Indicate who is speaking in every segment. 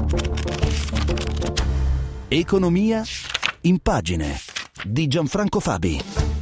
Speaker 1: Economia in pagine di Gianfranco Fabi.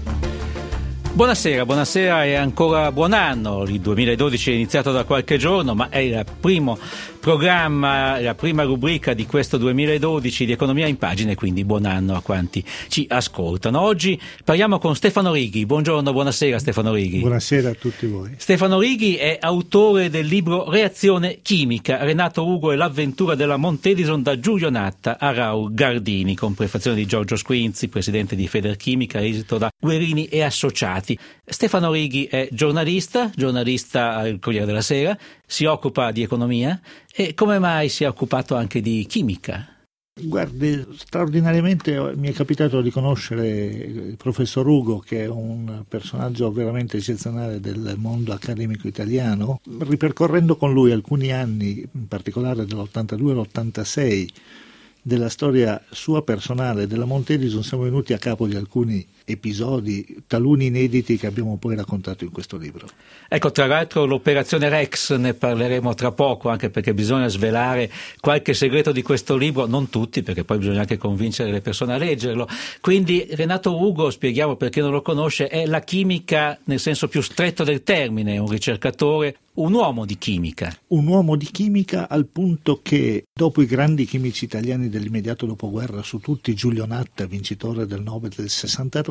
Speaker 2: Buonasera e ancora buon anno. Il 2012 è iniziato da qualche giorno, ma è il primo programma, la prima rubrica di questo 2012 di Economia in pagine, quindi buon anno a quanti ci ascoltano. Oggi parliamo con Stefano Righi. Buonasera Stefano Righi.
Speaker 3: Buonasera a tutti voi.
Speaker 2: Stefano Righi è autore del libro Reazione chimica, Renato Ugo e l'avventura della Montedison da Giulio Natta a Raul Gardini, con prefazione di Giorgio Squinzi, presidente di Federchimica, edito da Guerini e Associati. Stefano Righi è giornalista al Corriere della Sera, si occupa di economia e come mai si è occupato anche di chimica?
Speaker 3: Guardi, straordinariamente mi è capitato di conoscere il professor Ugo, che è un personaggio veramente eccezionale del mondo accademico italiano. Ripercorrendo con lui alcuni anni, in particolare dell'82 all'86, della storia sua personale della Montedison, siamo venuti a capo di alcuni episodi, taluni inediti, che abbiamo poi raccontato in questo libro.
Speaker 2: Ecco, tra l'altro l'operazione Rex ne parleremo tra poco, anche perché bisogna svelare qualche segreto di questo libro, non tutti, perché poi bisogna anche convincere le persone a leggerlo. Quindi Renato Ugo, spieghiamo per chi non lo conosce, è la chimica nel senso più stretto del termine, un ricercatore, un uomo di chimica. Un
Speaker 3: uomo di chimica, al punto che dopo i grandi chimici italiani dell'immediato dopoguerra, su tutti Giulio Natta, vincitore del Nobel del 63,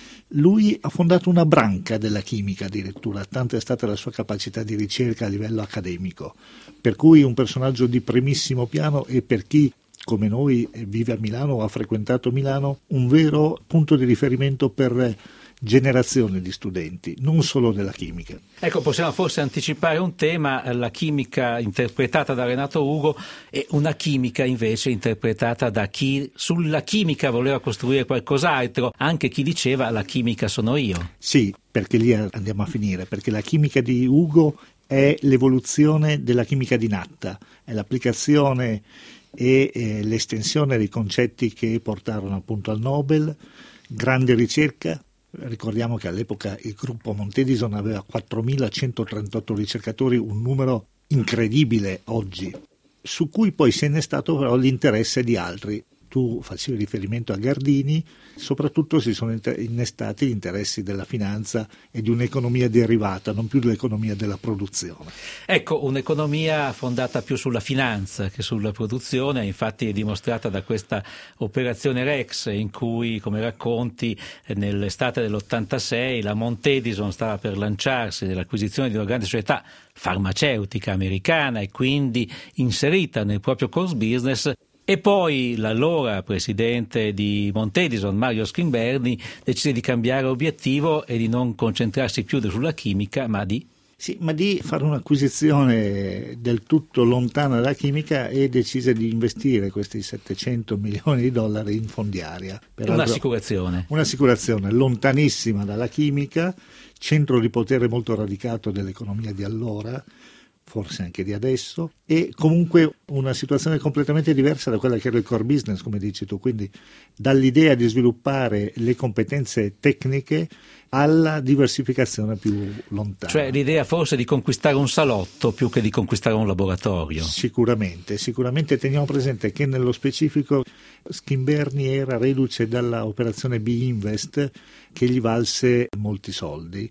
Speaker 3: lui ha fondato una branca della chimica addirittura, tanta è stata la sua capacità di ricerca a livello accademico, per cui un personaggio di primissimo piano e, per chi come noi vive a Milano o ha frequentato Milano, un vero punto di riferimento per generazioni di studenti, non solo della chimica.
Speaker 2: Ecco, possiamo forse anticipare un tema: la chimica interpretata da Renato Ugo e una chimica invece interpretata da chi sulla chimica voleva costruire qualcos'altro, anche chi diceva la chimica sono io.
Speaker 3: Sì, perché lì andiamo a finire, perché la chimica di Ugo è l'evoluzione della chimica di Natta, è l'applicazione e l'estensione dei concetti che portarono appunto al Nobel, grande ricerca. Ricordiamo che all'epoca il gruppo Montedison aveva 4.138 ricercatori, un numero incredibile oggi, su cui poi se n'è stato però l'interesse di altri. Tu facevi riferimento a Gardini, soprattutto si sono innestati gli interessi della finanza e di un'economia derivata, non più dell'economia della produzione.
Speaker 2: Ecco, un'economia fondata più sulla finanza che sulla produzione, infatti è dimostrata da questa operazione Rex, in cui, come racconti, nell'estate dell'86 la Montedison stava per lanciarsi nell'acquisizione di una grande società farmaceutica americana e quindi inserita nel proprio core business. E poi l'allora presidente di Montedison, Mario Schimberni, decise di cambiare obiettivo e di non concentrarsi più sulla chimica, ma di
Speaker 3: fare un'acquisizione del tutto lontana dalla chimica, e decise di investire questi $700 milioni in fondiaria.
Speaker 2: Un'assicurazione
Speaker 3: lontanissima dalla chimica, centro di potere molto radicato dell'economia di allora, forse anche di adesso, e comunque una situazione completamente diversa da quella che era il core business, come dici tu, quindi dall'idea di sviluppare le competenze tecniche alla diversificazione più lontana.
Speaker 2: Cioè l'idea forse di conquistare un salotto più che di conquistare un laboratorio.
Speaker 3: Sicuramente teniamo presente che nello specifico Schimberni era reduce dalla operazione B-Invest, che gli valse molti soldi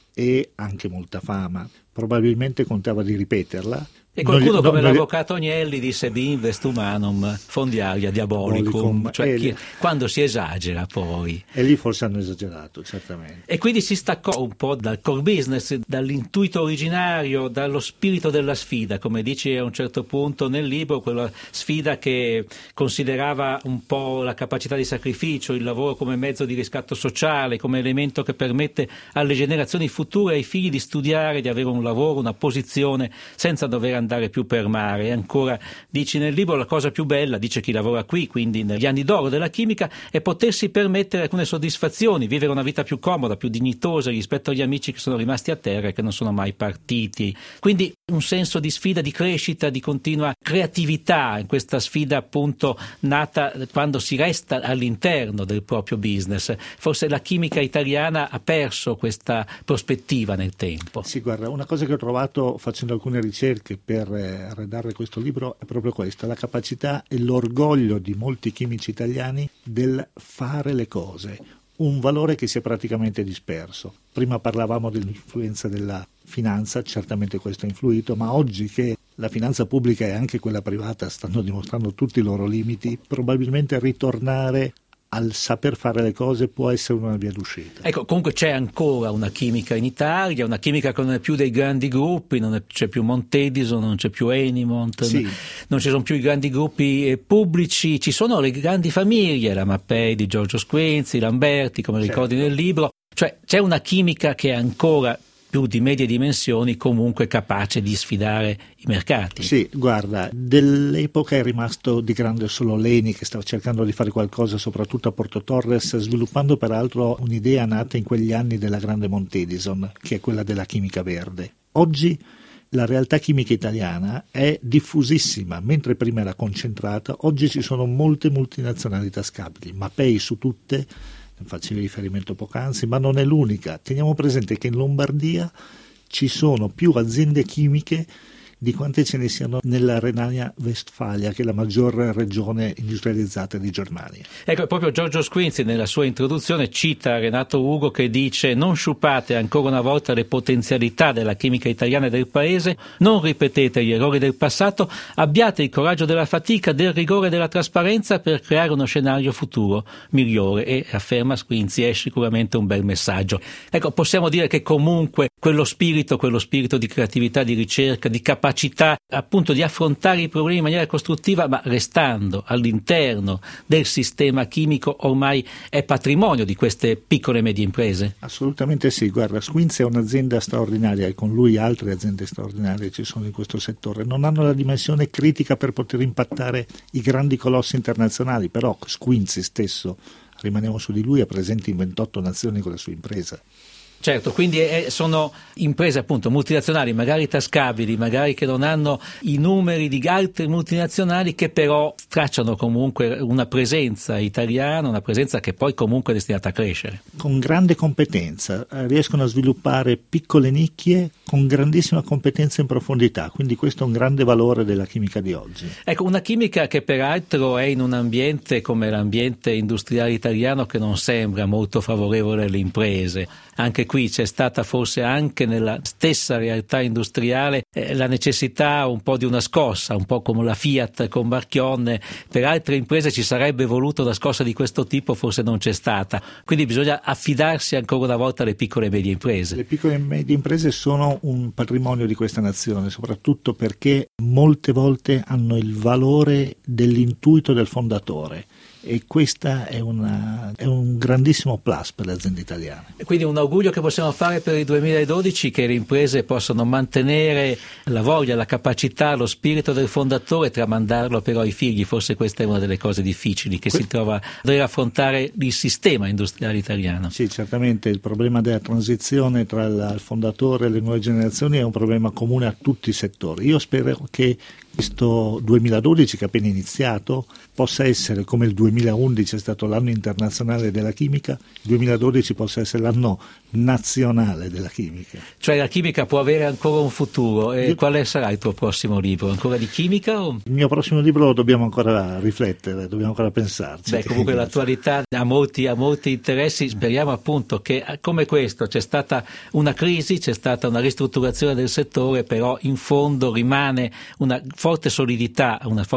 Speaker 3: e anche molta fama. Probabilmente contava di ripeterla.
Speaker 2: E qualcuno come l'avvocato Agnelli disse B-Invest humanum fondiaria diabolicum, cioè quando si esagera poi.
Speaker 3: E lì forse hanno esagerato, certamente.
Speaker 2: E quindi si staccò un po' dal core business, dall'intuito originario, dallo spirito della sfida, come dici a un certo punto nel libro, quella sfida che considerava un po' la capacità di sacrificio, il lavoro come mezzo di riscatto sociale, come elemento che permette alle generazioni future, ai figli, di studiare, di avere un lavoro, una posizione, senza dover andare più per mare. E ancora dici nel libro, la cosa più bella, dice chi lavora qui, quindi negli anni d'oro della chimica, è potersi permettere alcune soddisfazioni, vivere una vita più comoda, più dignitosa rispetto agli amici che sono rimasti a terra e che non sono mai partiti. Quindi un senso di sfida, di crescita, di continua creatività, in questa sfida appunto nata quando si resta all'interno del proprio business. Forse la chimica italiana ha perso questa prospettiva nel tempo.
Speaker 3: Sì, guarda, una cosa che ho trovato facendo alcune ricerche per redarre questo libro è proprio questa, la capacità e l'orgoglio di molti chimici italiani del fare le cose, un valore che si è praticamente disperso. Prima parlavamo dell'influenza della finanza, certamente questo ha influito, ma oggi che la finanza pubblica e anche quella privata stanno dimostrando tutti i loro limiti, probabilmente ritornare al saper fare le cose può essere una via d'uscita.
Speaker 2: Ecco, comunque c'è ancora una chimica in Italia, una chimica che non è più dei grandi gruppi, c'è più Montedison, non c'è più Enimont,
Speaker 3: sì.
Speaker 2: Non ci sono più i grandi gruppi pubblici, ci sono le grandi famiglie, la Mappei di Giorgio Squenzi, Lamberti, come ricordi nel libro, cioè c'è una chimica che è ancora più di medie dimensioni, comunque capace di sfidare i mercati.
Speaker 3: Sì, guarda, dell'epoca è rimasto di grande solo Leni, che stava cercando di fare qualcosa soprattutto a Porto Torres, sviluppando peraltro un'idea nata in quegli anni della grande Montedison, che è quella della chimica verde. Oggi la realtà chimica italiana è diffusissima, mentre prima era concentrata, oggi ci sono molte multinazionali tascabili, Mappei su tutte, facevi riferimento poc'anzi, ma non è l'unica. Teniamo presente che in Lombardia ci sono più aziende chimiche di quante ce ne siano nella Renania-Westfalia, che è la maggior regione industrializzata di Germania.
Speaker 2: Ecco, proprio Giorgio Squinzi nella sua introduzione cita Renato Ugo che dice: non sciupate ancora una volta le potenzialità della chimica italiana e del paese, non ripetete gli errori del passato, abbiate il coraggio della fatica, del rigore e della trasparenza per creare uno scenario futuro migliore, e afferma Squinzi è sicuramente un bel messaggio. Ecco, possiamo dire che comunque quello spirito di creatività, di ricerca, di capacità appunto di affrontare i problemi in maniera costruttiva, ma restando all'interno del sistema chimico, ormai è patrimonio di queste piccole e medie imprese?
Speaker 3: Assolutamente sì, guarda, Squinzi è un'azienda straordinaria e con lui altre aziende straordinarie ci sono in questo settore, non hanno la dimensione critica per poter impattare i grandi colossi internazionali, però Squinzi stesso, rimaniamo su di lui, è presente in 28 nazioni con la sua impresa.
Speaker 2: Certo, quindi sono imprese appunto multinazionali, magari tascabili, magari che non hanno i numeri di altre multinazionali, che però tracciano comunque una presenza italiana, una presenza che poi comunque è destinata a crescere.
Speaker 3: Con grande competenza, riescono a sviluppare piccole nicchie con grandissima competenza in profondità, quindi questo è un grande valore della chimica di oggi.
Speaker 2: Ecco, una chimica che peraltro è in un ambiente come l'ambiente industriale italiano che non sembra molto favorevole alle imprese. Anche qui c'è stata forse anche nella stessa realtà industriale la necessità un po' di una scossa, un po' come la Fiat con Marchionne. Per altre imprese ci sarebbe voluto una scossa di questo tipo, forse non c'è stata. Quindi bisogna affidarsi ancora una volta alle piccole e medie imprese.
Speaker 3: Le piccole e medie imprese sono un patrimonio di questa nazione, soprattutto perché molte volte hanno il valore dell'intuito del fondatore. E questa è un grandissimo plus per le aziende italiane.
Speaker 2: Quindi un augurio che possiamo fare per il 2012, che le imprese possano mantenere la voglia, la capacità, lo spirito del fondatore, tramandarlo però ai figli. Forse questa è una delle cose difficili che si trova a dover affrontare il sistema industriale italiano.
Speaker 3: Sì, certamente il problema della transizione tra il fondatore e le nuove generazioni è un problema comune a tutti i settori. Io spero che questo 2012, che è appena iniziato, possa essere come il 2011 è stato l'anno internazionale della chimica, il 2012 possa essere l'anno nazionale della chimica.
Speaker 2: Cioè la chimica può avere ancora un futuro. E quale sarà il tuo prossimo libro? Ancora di chimica? O?
Speaker 3: Il mio prossimo libro dobbiamo ancora riflettere, dobbiamo ancora pensarci.
Speaker 2: Beh, comunque l'attualità ha molti interessi. Speriamo appunto che come questo c'è stata una crisi, c'è stata una ristrutturazione del settore, però in fondo rimane una forte solidità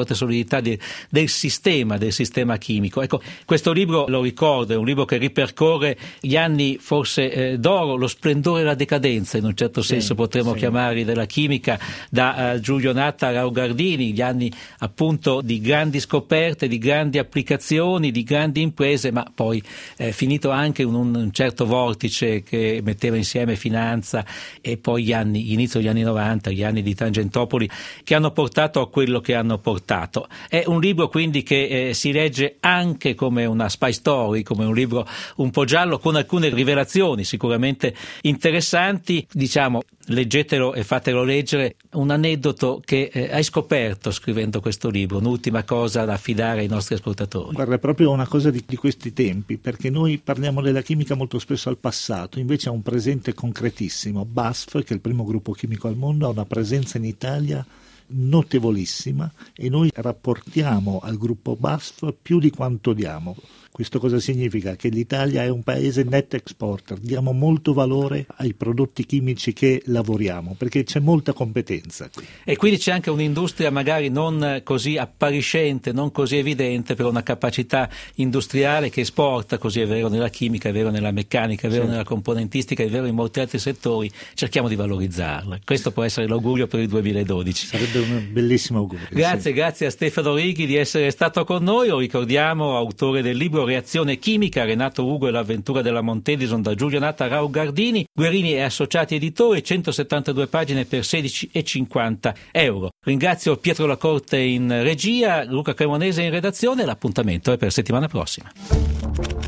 Speaker 2: del sistema chimico. Ecco, questo libro, lo ricordo, è un libro che ripercorre gli anni forse d'oro, lo splendore e la decadenza, in un certo senso potremmo chiamarli, della chimica, da Giulio Natta a Rao Gardini, gli anni appunto di grandi scoperte, di grandi applicazioni, di grandi imprese, ma poi finito anche un certo vortice che metteva insieme finanza, e poi inizio degli anni 90, gli anni di Tangentopoli, che hanno portato a quello che hanno portato. È un libro quindi che si legge anche come una spy story, come un libro un po' giallo, con alcune rivelazioni sicuramente interessanti. Diciamo, leggetelo e fatelo leggere. Un aneddoto che hai scoperto scrivendo questo libro, un'ultima cosa da affidare ai nostri ascoltatori.
Speaker 3: Guarda, è proprio una cosa di questi tempi, perché noi parliamo della chimica molto spesso al passato, invece ha un presente concretissimo. BASF, che è il primo gruppo chimico al mondo, ha una presenza in Italia notevolissima e noi rapportiamo al gruppo BASF più di quanto diamo. Questo cosa significa? Che l'Italia è un paese net exporter, diamo molto valore ai prodotti chimici che lavoriamo, perché c'è molta competenza qui.
Speaker 2: E quindi c'è anche un'industria magari non così appariscente, non così evidente, però una capacità industriale che esporta, così è vero nella chimica, è vero nella meccanica, è vero nella componentistica, è vero in molti altri settori, cerchiamo di valorizzarla. Questo può essere l'augurio per il 2012.
Speaker 3: Sarebbe un bellissimo augurio.
Speaker 2: Grazie a Stefano Righi di essere stato con noi, lo ricordiamo, autore del libro Reazione chimica, Renato Ugo e l'avventura della Montedison, da Giulio Natta, Rao Gardini, Guerini e Associati Editori, 172 pagine per 16,50 €. Ringrazio Pietro Lacorte in regia, Luca Cremonese in redazione, l'appuntamento è per settimana prossima.